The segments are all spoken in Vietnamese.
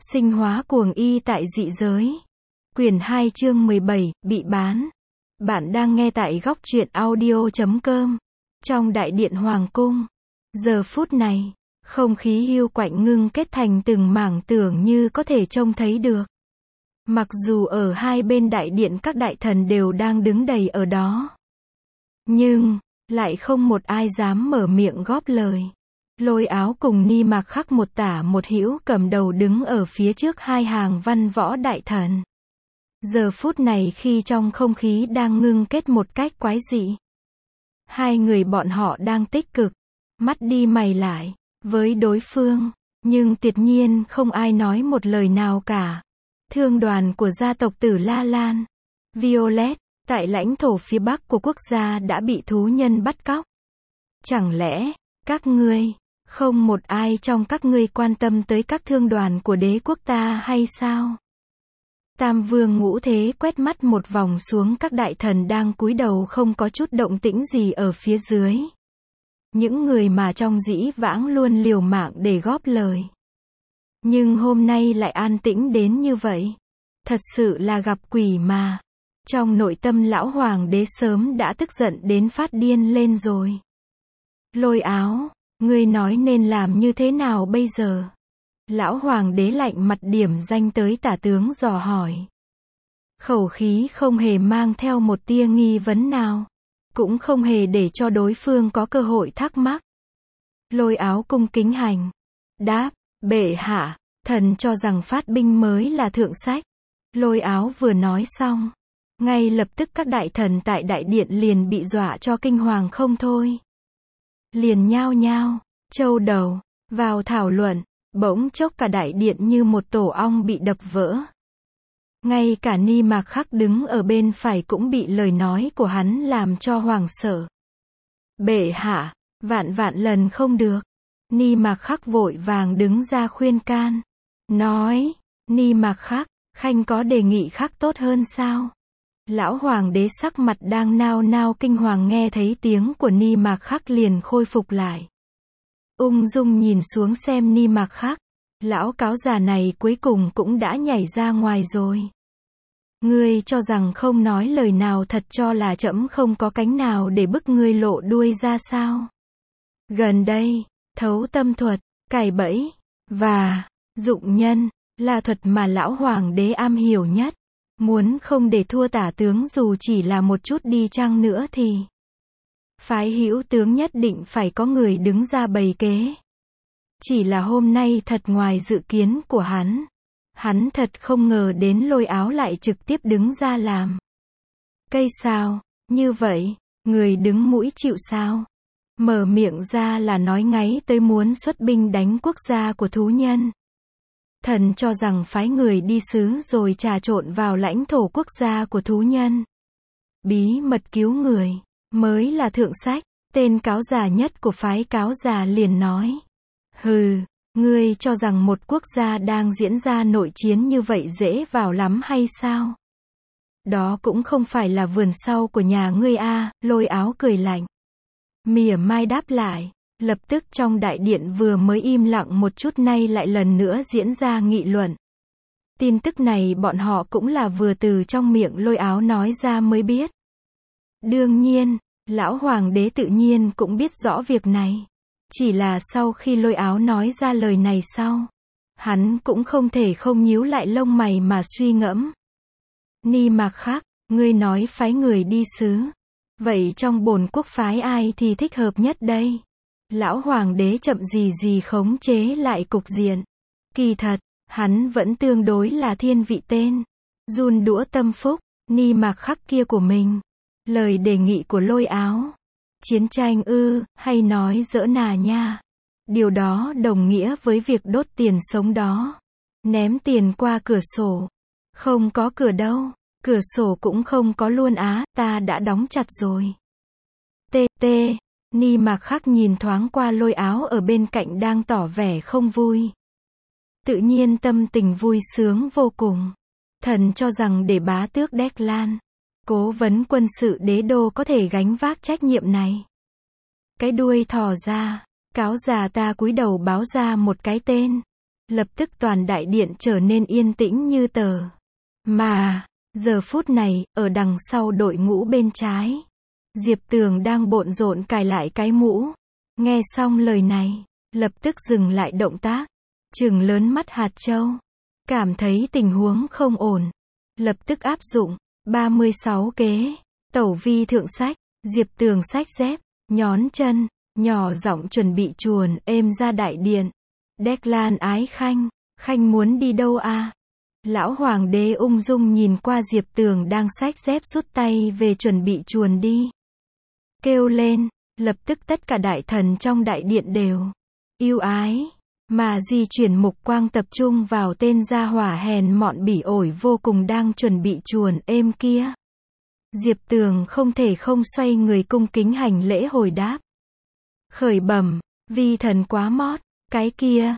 Sinh hóa cuồng y tại dị giới. Quyển 2 chương 17, bị bán. Bạn đang nghe tại góc truyện audio.com. Trong đại điện hoàng cung. Giờ phút này, không khí hiu quạnh ngưng kết thành từng mảng tưởng như có thể trông thấy được. Mặc dù ở hai bên đại điện các đại thần đều đang đứng đầy ở đó. Nhưng, lại không một ai dám mở miệng góp lời. Lôi Áo cùng Ni Mạc Khắc một tả một hữu cầm đầu đứng ở phía trước hai hàng văn võ đại thần. Giờ phút này khi trong không khí đang ngưng kết một cách quái dị. Hai người bọn họ đang tích cực, mắt đi mày lại, với đối phương, nhưng tuyệt nhiên không ai nói một lời nào cả. Thương đoàn của gia tộc Tử La Lan, Violet, tại lãnh thổ phía bắc của quốc gia đã bị thú nhân bắt cóc. Chẳng lẽ, các ngươi, không một ai trong các ngươi quan tâm tới các thương đoàn của đế quốc ta hay sao? Tam Vương Ngũ Thế quét mắt một vòng xuống các đại thần đang cúi đầu không có chút động tĩnh gì ở phía dưới. Những người mà trong dĩ vãng luôn liều mạng để góp lời. Nhưng hôm nay lại an tĩnh đến như vậy. Thật sự là gặp quỷ mà. Trong nội tâm lão hoàng đế sớm đã tức giận đến phát điên lên rồi. Lôi Áo, ngươi nói nên làm như thế nào bây giờ? Lão hoàng đế lạnh mặt điểm danh tới tả tướng dò hỏi. Khẩu khí không hề mang theo một tia nghi vấn nào. Cũng không hề để cho đối phương có cơ hội thắc mắc. Lôi Áo cung kính hành. Đáp, bệ hạ, thần cho rằng phát binh mới là thượng sách. Lôi Áo vừa nói xong. Ngay lập tức các đại thần tại đại điện liền bị dọa cho kinh hoàng không thôi. Liền nhao nhao, châu đầu, vào thảo luận, bỗng chốc cả đại điện như một tổ ong bị đập vỡ. Ngay cả Ni Mạc Khắc đứng ở bên phải cũng bị lời nói của hắn làm cho hoảng sợ. Bệ hạ, vạn vạn lần không được. Ni Mạc Khắc vội vàng đứng ra khuyên can. Nói, Ni Mạc Khắc, khanh có đề nghị khác tốt hơn sao? Lão hoàng đế sắc mặt đang nao nao kinh hoàng nghe thấy tiếng của Ni Mạc Khắc liền khôi phục lại. Ung dung nhìn xuống xem Ni Mạc Khắc. Lão cáo già này cuối cùng cũng đã nhảy ra ngoài rồi. Ngươi cho rằng không nói lời nào thật cho là trẫm không có cánh nào để bức ngươi lộ đuôi ra sao? Gần đây, thấu tâm thuật, cài bẫy, và dụng nhân, là thuật mà lão hoàng đế am hiểu nhất. Muốn không để thua tả tướng dù chỉ là một chút đi chăng nữa thì phái hữu tướng nhất định phải có người đứng ra bày kế. Chỉ là hôm nay thật ngoài dự kiến của hắn. Hắn thật không ngờ đến Lôi Áo lại trực tiếp đứng ra làm. Cây sao, như vậy, người đứng mũi chịu sao? Mở miệng ra là nói ngáy tới muốn xuất binh đánh quốc gia của thú nhân. Thần cho rằng phái người đi sứ rồi trà trộn vào lãnh thổ quốc gia của thú nhân. Bí mật cứu người, mới là thượng sách. Tên cáo già nhất của phái cáo già liền nói. Hừ, ngươi cho rằng một quốc gia đang diễn ra nội chiến như vậy dễ vào lắm hay sao? Đó cũng không phải là vườn sau của nhà ngươi a. Lôi Áo cười lạnh. Mỉa mai đáp lại. Lập tức trong đại điện vừa mới im lặng một chút nay lại lần nữa diễn ra nghị luận. Tin tức này bọn họ cũng là vừa từ trong miệng Lôi Áo nói ra mới biết. Đương nhiên, lão hoàng đế tự nhiên cũng biết rõ việc này. Chỉ là sau khi Lôi Áo nói ra lời này sau, hắn cũng không thể không nhíu lại lông mày mà suy ngẫm. Ni Mạc Khắc, ngươi nói phái người đi sứ. Vậy trong bổn quốc phái ai thì thích hợp nhất đây? Lão hoàng đế chậm gì khống chế lại cục diện. Kỳ thật, hắn vẫn tương đối là thiên vị tên. Run đũa tâm phúc, Ni Mạc Khắc kia của mình. Lời đề nghị của Lôi Áo. Chiến tranh ư, hay nói giỡn à nha. Điều đó đồng nghĩa với việc đốt tiền sống đó. Ném tiền qua cửa sổ. Không có cửa đâu. Cửa sổ cũng không có luôn á, ta đã đóng chặt rồi. TT. Ni Mạc Khắc nhìn thoáng qua Lôi Áo ở bên cạnh đang tỏ vẻ không vui. Tự nhiên tâm tình vui sướng vô cùng. Thần cho rằng để bá tước Declan, cố vấn quân sự đế đô có thể gánh vác trách nhiệm này. Cái đuôi thò ra, cáo già ta cúi đầu báo ra một cái tên. Lập tức toàn đại điện trở nên yên tĩnh như tờ. Mà, giờ phút này, ở đằng sau đội ngũ bên trái, Diệp Tường đang bộn rộn cài lại cái mũ. Nghe xong lời này, lập tức dừng lại động tác, trừng lớn mắt hạt châu. Cảm thấy tình huống không ổn, lập tức áp dụng 36 kế, tẩu vi thượng sách. Diệp Tường xách dép, nhón chân, nhỏ giọng chuẩn bị chuồn êm ra đại điện. Declan ái khanh, khanh muốn đi đâu à? Lão hoàng đế ung dung nhìn qua Diệp Tường đang xách dép rút tay về chuẩn bị chuồn đi. Kêu lên, lập tức tất cả đại thần trong đại điện đều yêu ái, mà di chuyển mục quang tập trung vào tên gia hỏa hèn mọn bỉ ổi vô cùng đang chuẩn bị chuồn êm kia. Diệp Tường không thể không xoay người cung kính hành lễ hồi đáp. Khởi bẩm, vi thần quá mót, cái kia,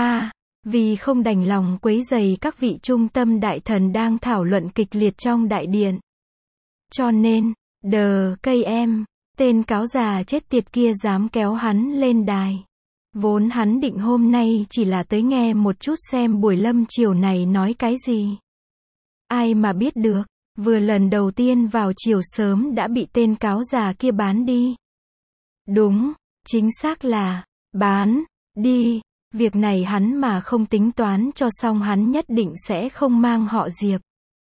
vì không đành lòng quấy rầy các vị trung tâm đại thần đang thảo luận kịch liệt trong đại điện. Cho nên, cây em, tên cáo già chết tiệt kia dám kéo hắn lên đài. Vốn hắn định hôm nay chỉ là tới nghe một chút xem buổi lâm chiều này nói cái gì. Ai mà biết được, vừa lần đầu tiên vào chiều sớm đã bị tên cáo già kia bán đi. Đúng, chính xác là, bán, đi. Việc này hắn mà không tính toán cho xong hắn nhất định sẽ không mang họ Diệp.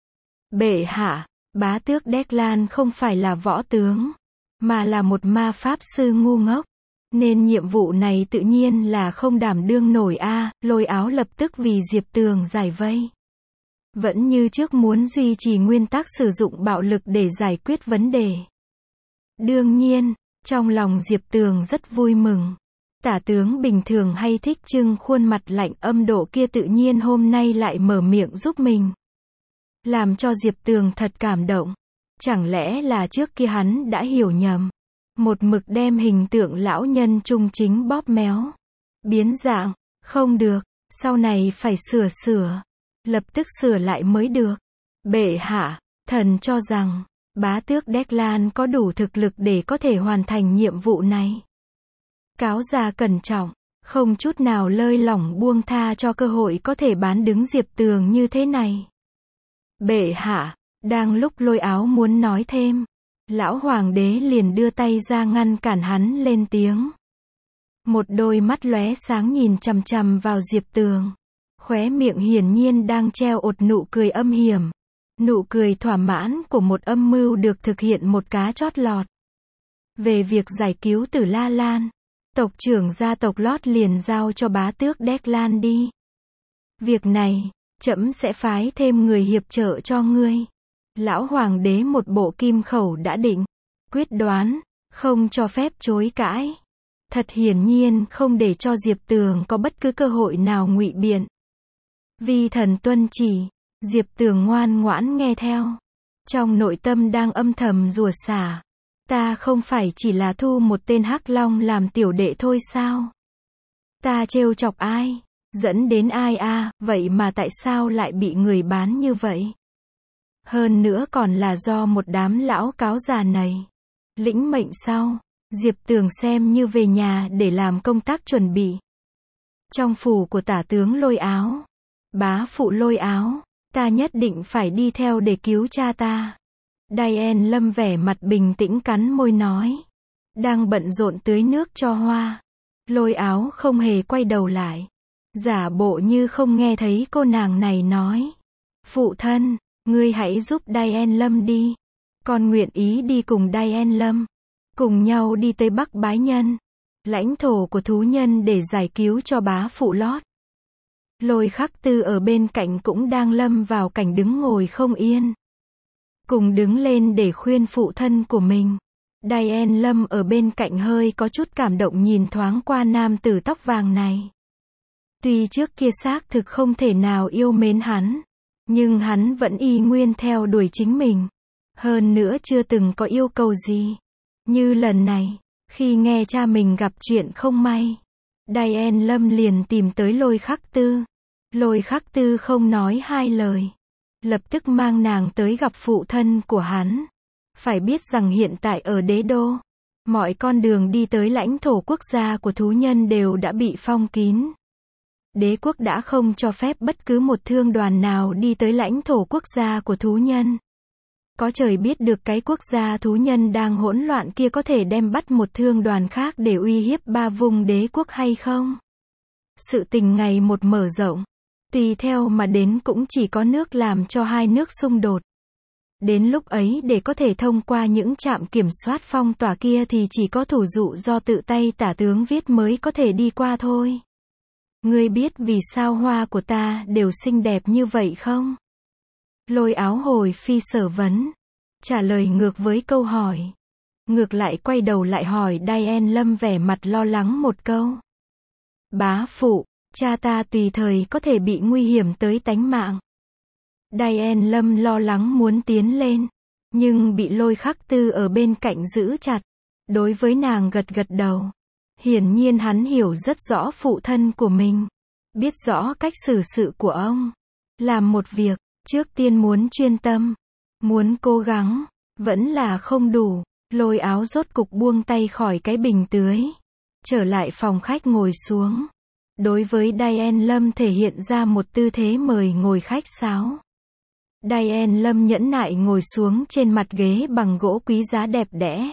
Bệ hạ, bá tước Declan không phải là võ tướng, mà là một ma pháp sư ngu ngốc. Nên nhiệm vụ này tự nhiên là không đảm đương nổi Lôi Áo lập tức vì Diệp Tường giải vây. Vẫn như trước muốn duy trì nguyên tắc sử dụng bạo lực để giải quyết vấn đề. Đương nhiên, trong lòng Diệp Tường rất vui mừng. Tả tướng bình thường hay thích trưng khuôn mặt lạnh âm độ kia tự nhiên hôm nay lại mở miệng giúp mình. Làm cho Diệp Tường thật cảm động. Chẳng lẽ là trước kia hắn đã hiểu nhầm. Một mực đem hình tượng lão nhân trung chính bóp méo. Biến dạng, không được, sau này phải sửa. Lập tức sửa lại mới được. Bệ hạ, thần cho rằng, bá tước Declan có đủ thực lực để có thể hoàn thành nhiệm vụ này. Cáo già cẩn trọng, không chút nào lơi lỏng buông tha cho cơ hội có thể bán đứng Diệp Tường như thế này. Bệ hạ, đang lúc Lôi Áo muốn nói thêm, lão hoàng đế liền đưa tay ra ngăn cản hắn lên tiếng. Một đôi mắt lóe sáng nhìn chằm chằm vào Diệp Tường. Khóe miệng hiển nhiên đang treo một nụ cười âm hiểm. Nụ cười thỏa mãn của một âm mưu được thực hiện một cá chót lọt. Về việc giải cứu Tử La Lan, tộc trưởng gia tộc Lót liền giao cho bá tước Declan đi. Việc này, trẫm sẽ phái thêm người hiệp trợ cho ngươi. Lão hoàng đế một bộ kim khẩu đã định, quyết đoán, không cho phép chối cãi. Thật hiển nhiên không để cho Diệp Tường có bất cứ cơ hội nào ngụy biện. Vi thần tuân chỉ, Diệp Tường ngoan ngoãn nghe theo. Trong nội tâm đang âm thầm rủa xả. Ta không phải chỉ là thu một tên hắc long làm tiểu đệ thôi sao? Ta trêu chọc ai? Dẫn đến ai vậy mà tại sao lại bị người bán như vậy? Hơn nữa còn là do một đám lão cáo già này. Lĩnh mệnh sau, Diệp Tường xem như về nhà để làm công tác chuẩn bị. Trong phủ của tả tướng Lôi Áo, bá phụ Lôi Áo, ta nhất định phải đi theo để cứu cha ta. Diane Lâm vẻ mặt bình tĩnh cắn môi nói. Đang bận rộn tưới nước cho hoa. Lôi Áo không hề quay đầu lại. Giả bộ như không nghe thấy cô nàng này nói. Phụ thân, ngươi hãy giúp Diane Lâm đi. Con nguyện ý đi cùng Diane Lâm. Cùng nhau đi tới Bắc Bái Nhân, lãnh thổ của thú nhân để giải cứu cho bá phụ Lót. Lôi Khắc Tư ở bên cạnh cũng đang lâm vào cảnh đứng ngồi không yên. Cùng đứng lên để khuyên phụ thân của mình. Diane Lâm ở bên cạnh hơi có chút cảm động nhìn thoáng qua nam tử tóc vàng này. Tuy trước kia xác thực không thể nào yêu mến hắn, nhưng hắn vẫn y nguyên theo đuổi chính mình. Hơn nữa chưa từng có yêu cầu gì. Như lần này, khi nghe cha mình gặp chuyện không may, Diane Lâm liền tìm tới Lôi Khắc Tư. Lôi Khắc Tư không nói hai lời, lập tức mang nàng tới gặp phụ thân của hắn. Phải biết rằng hiện tại ở đế đô, mọi con đường đi tới lãnh thổ quốc gia của thú nhân đều đã bị phong kín. Đế quốc đã không cho phép bất cứ một thương đoàn nào đi tới lãnh thổ quốc gia của thú nhân. Có trời biết được cái quốc gia thú nhân đang hỗn loạn kia có thể đem bắt một thương đoàn khác để uy hiếp ba vùng đế quốc hay không? Sự tình ngày một mở rộng. Tùy theo mà đến cũng chỉ có nước làm cho hai nước xung đột. Đến lúc ấy để có thể thông qua những trạm kiểm soát phong tỏa kia thì chỉ có thủ dụ do tự tay tả tướng viết mới có thể đi qua thôi. Ngươi biết vì sao hoa của ta đều xinh đẹp như vậy không? Lôi Áo hồi phi sở vấn. Trả lời ngược với câu hỏi. Ngược lại quay đầu lại hỏi Diane Lâm vẻ mặt lo lắng một câu. Bá phụ, cha ta tùy thời có thể bị nguy hiểm tới tánh mạng. Diane Lâm lo lắng muốn tiến lên, nhưng bị Lôi Khắc Tư ở bên cạnh giữ chặt. Đối với nàng gật gật đầu. Hiển nhiên hắn hiểu rất rõ phụ thân của mình, biết rõ cách xử sự của ông. Làm một việc, trước tiên muốn chuyên tâm, muốn cố gắng, vẫn là không đủ. Lôi Áo rốt cục buông tay khỏi cái bình tưới, trở lại phòng khách ngồi xuống. Đối với Diane Lâm thể hiện ra một tư thế mời ngồi khách sáo. Diane Lâm nhẫn nại ngồi xuống trên mặt ghế bằng gỗ quý giá đẹp đẽ.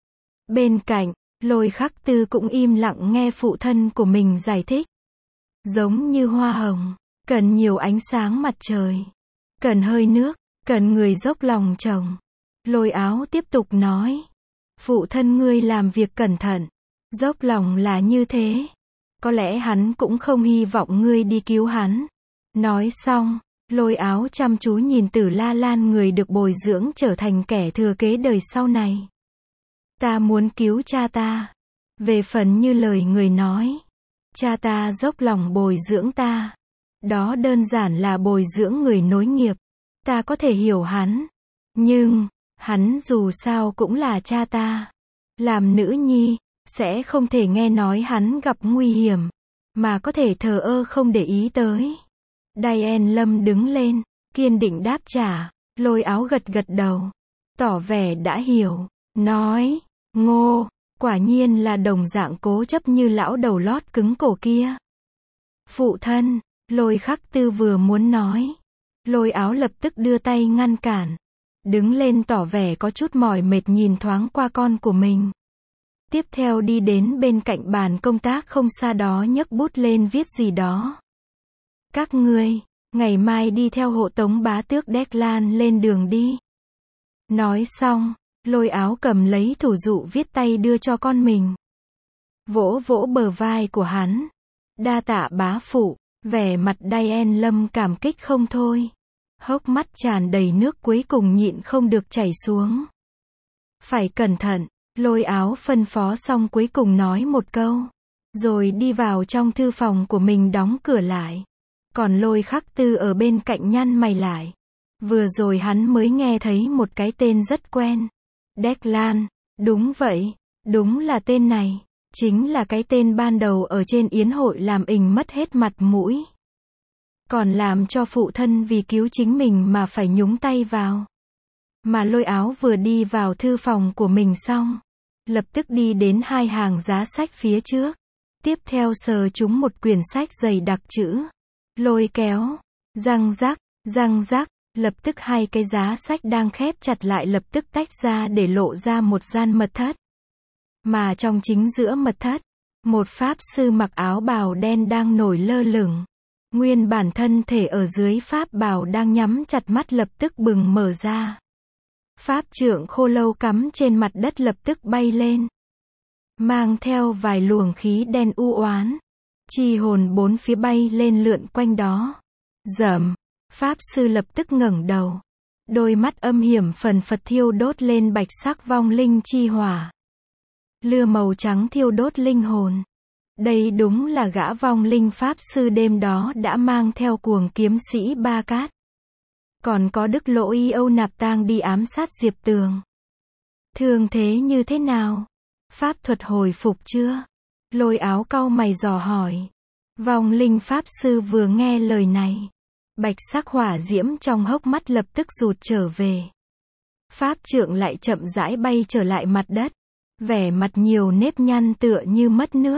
Bên cạnh, Lôi Khắc Tư cũng im lặng nghe phụ thân của mình giải thích. Giống như hoa hồng, cần nhiều ánh sáng mặt trời, cần hơi nước, cần người dốc lòng trồng. Lôi Áo tiếp tục nói. Phụ thân ngươi làm việc cẩn thận, dốc lòng là như thế. Có lẽ hắn cũng không hy vọng ngươi đi cứu hắn. Nói xong, Lôi Áo chăm chú nhìn Tử La Lan người được bồi dưỡng trở thành kẻ thừa kế đời sau này. Ta muốn cứu cha ta. Về phần như lời người nói, cha ta dốc lòng bồi dưỡng ta. Đó đơn giản là bồi dưỡng người nối nghiệp. Ta có thể hiểu hắn. Nhưng, hắn dù sao cũng là cha ta. Làm nữ nhi, sẽ không thể nghe nói hắn gặp nguy hiểm, mà có thể thờ ơ không để ý tới. Diane Lâm đứng lên, kiên định đáp trả. Lôi Áo gật gật đầu, tỏ vẻ đã hiểu, nói, Ngô, quả nhiên là đồng dạng cố chấp như lão đầu lót cứng cổ kia. Phụ thân, Lôi Khắc Tư vừa muốn nói. Lôi Áo lập tức đưa tay ngăn cản. Đứng lên tỏ vẻ có chút mỏi mệt nhìn thoáng qua con của mình. Tiếp theo đi đến bên cạnh bàn công tác không xa đó nhấc bút lên viết gì đó. Các ngươi, ngày mai đi theo hộ tống bá tước Declan lên đường đi. Nói xong, Lôi Áo cầm lấy thủ dụ viết tay đưa cho con mình. Vỗ vỗ bờ vai của hắn. Đa tạ bá phụ, vẻ mặt Diane Lâm cảm kích không thôi. Hốc mắt tràn đầy nước cuối cùng nhịn không được chảy xuống. Phải cẩn thận, Lôi Áo phân phó xong cuối cùng nói một câu. Rồi đi vào trong thư phòng của mình đóng cửa lại. Còn Lôi Khắc Tư ở bên cạnh nhăn mày lại. Vừa rồi hắn mới nghe thấy một cái tên rất quen. Declan, đúng vậy, đúng là tên này. Chính là cái tên ban đầu ở trên yến hội làm ình mất hết mặt mũi. Còn làm cho phụ thân vì cứu chính mình mà phải nhúng tay vào. Mà Lôi Áo vừa đi vào thư phòng của mình xong, lập tức đi đến hai hàng giá sách phía trước. Tiếp theo sờ trúng một quyển sách dày đặc chữ. Lôi kéo, răng rắc, lập tức hai cái giá sách đang khép chặt lại lập tức tách ra để lộ ra một gian mật thất. Mà trong chính giữa mật thất, một pháp sư mặc áo bào đen đang nổi lơ lửng. Nguyên bản thân thể ở dưới pháp bào đang nhắm chặt mắt lập tức bừng mở ra. Pháp trượng khô lâu cắm trên mặt đất lập tức bay lên. Mang theo vài luồng khí đen u oán. Chi hồn bốn phía bay lên lượn quanh đó. Rầm, pháp sư lập tức ngẩng đầu. Đôi mắt âm hiểm phần phật thiêu đốt lên bạch sắc vong linh chi hỏa. Lửa màu trắng thiêu đốt linh hồn. Đây đúng là gã vong linh pháp sư đêm đó đã mang theo cuồng kiếm sĩ Ba Cát. Còn có Đức Lỗ Y Âu Nạp Tang đi ám sát Diệp Tường. Thương thế như thế nào? Pháp thuật hồi phục chưa? Lôi Áo cau mày dò hỏi. Vong linh pháp sư vừa nghe lời này, bạch sắc hỏa diễm trong hốc mắt lập tức rụt trở về. Pháp trượng lại chậm rãi bay trở lại mặt đất. Vẻ mặt nhiều nếp nhăn tựa như mất nước.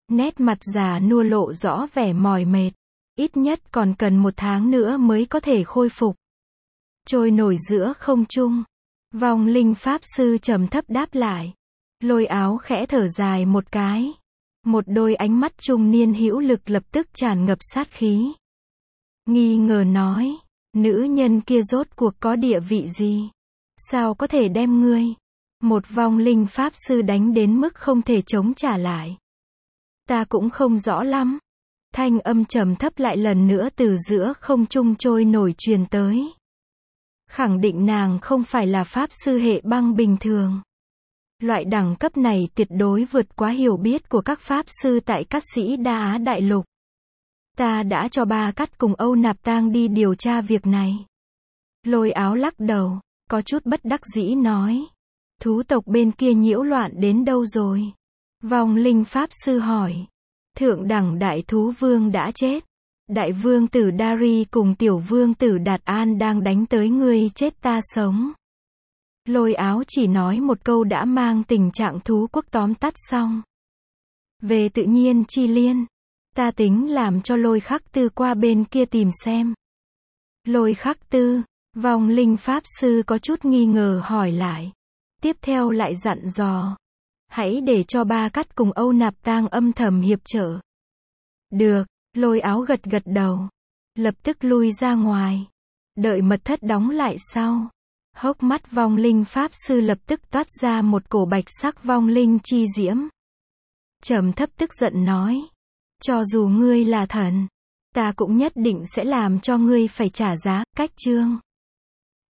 Nét mặt già nua lộ rõ vẻ mỏi mệt. Ít nhất còn cần 1 tháng nữa mới có thể khôi phục. Trôi nổi giữa không trung. Vong linh pháp sư trầm thấp đáp lại. Lôi Áo khẽ thở dài một cái. Một đôi ánh mắt trung niên hữu lực lập tức tràn ngập sát khí. Nghi ngờ nói, nữ nhân kia rốt cuộc có địa vị gì? Sao có thể đem ngươi, một vong linh pháp sư đánh đến mức không thể chống trả lại? Ta cũng không rõ lắm. Thanh âm trầm thấp lại lần nữa từ giữa không trung trôi nổi truyền tới. Khẳng định nàng không phải là pháp sư hệ băng bình thường. Loại đẳng cấp này tuyệt đối vượt quá hiểu biết của các pháp sư tại các sĩ Đa Á Đại Lục. Ta đã cho Ba Cắt cùng Âu Nạp Tang đi điều tra việc này. Lôi Áo lắc đầu, có chút bất đắc dĩ nói. Thú tộc bên kia nhiễu loạn đến đâu rồi? Vong linh pháp sư hỏi. Thượng đẳng đại thú vương đã chết. Đại vương tử Dari cùng tiểu vương tử Đạt An đang đánh tới ngươi chết ta sống. Lôi Áo chỉ nói một câu đã mang tình trạng thú quốc tóm tắt xong. Về tự nhiên chi liên, ta tính làm cho Lôi Khắc Tư qua bên kia tìm xem. Lôi Khắc Tư, vong linh pháp sư có chút nghi ngờ hỏi lại. Tiếp theo lại dặn dò. Hãy để cho Ba Cắt cùng Âu Nạp Tang âm thầm hiệp trợ. Được, Lôi Áo gật gật đầu. Lập tức lui ra ngoài. Đợi mật thất đóng lại sau. Hốc mắt vong linh pháp sư lập tức toát ra một cổ bạch sắc vong linh chi diễm. Trầm thấp tức giận nói. Cho dù ngươi là thần, ta cũng nhất định sẽ làm cho ngươi phải trả giá. Cách chương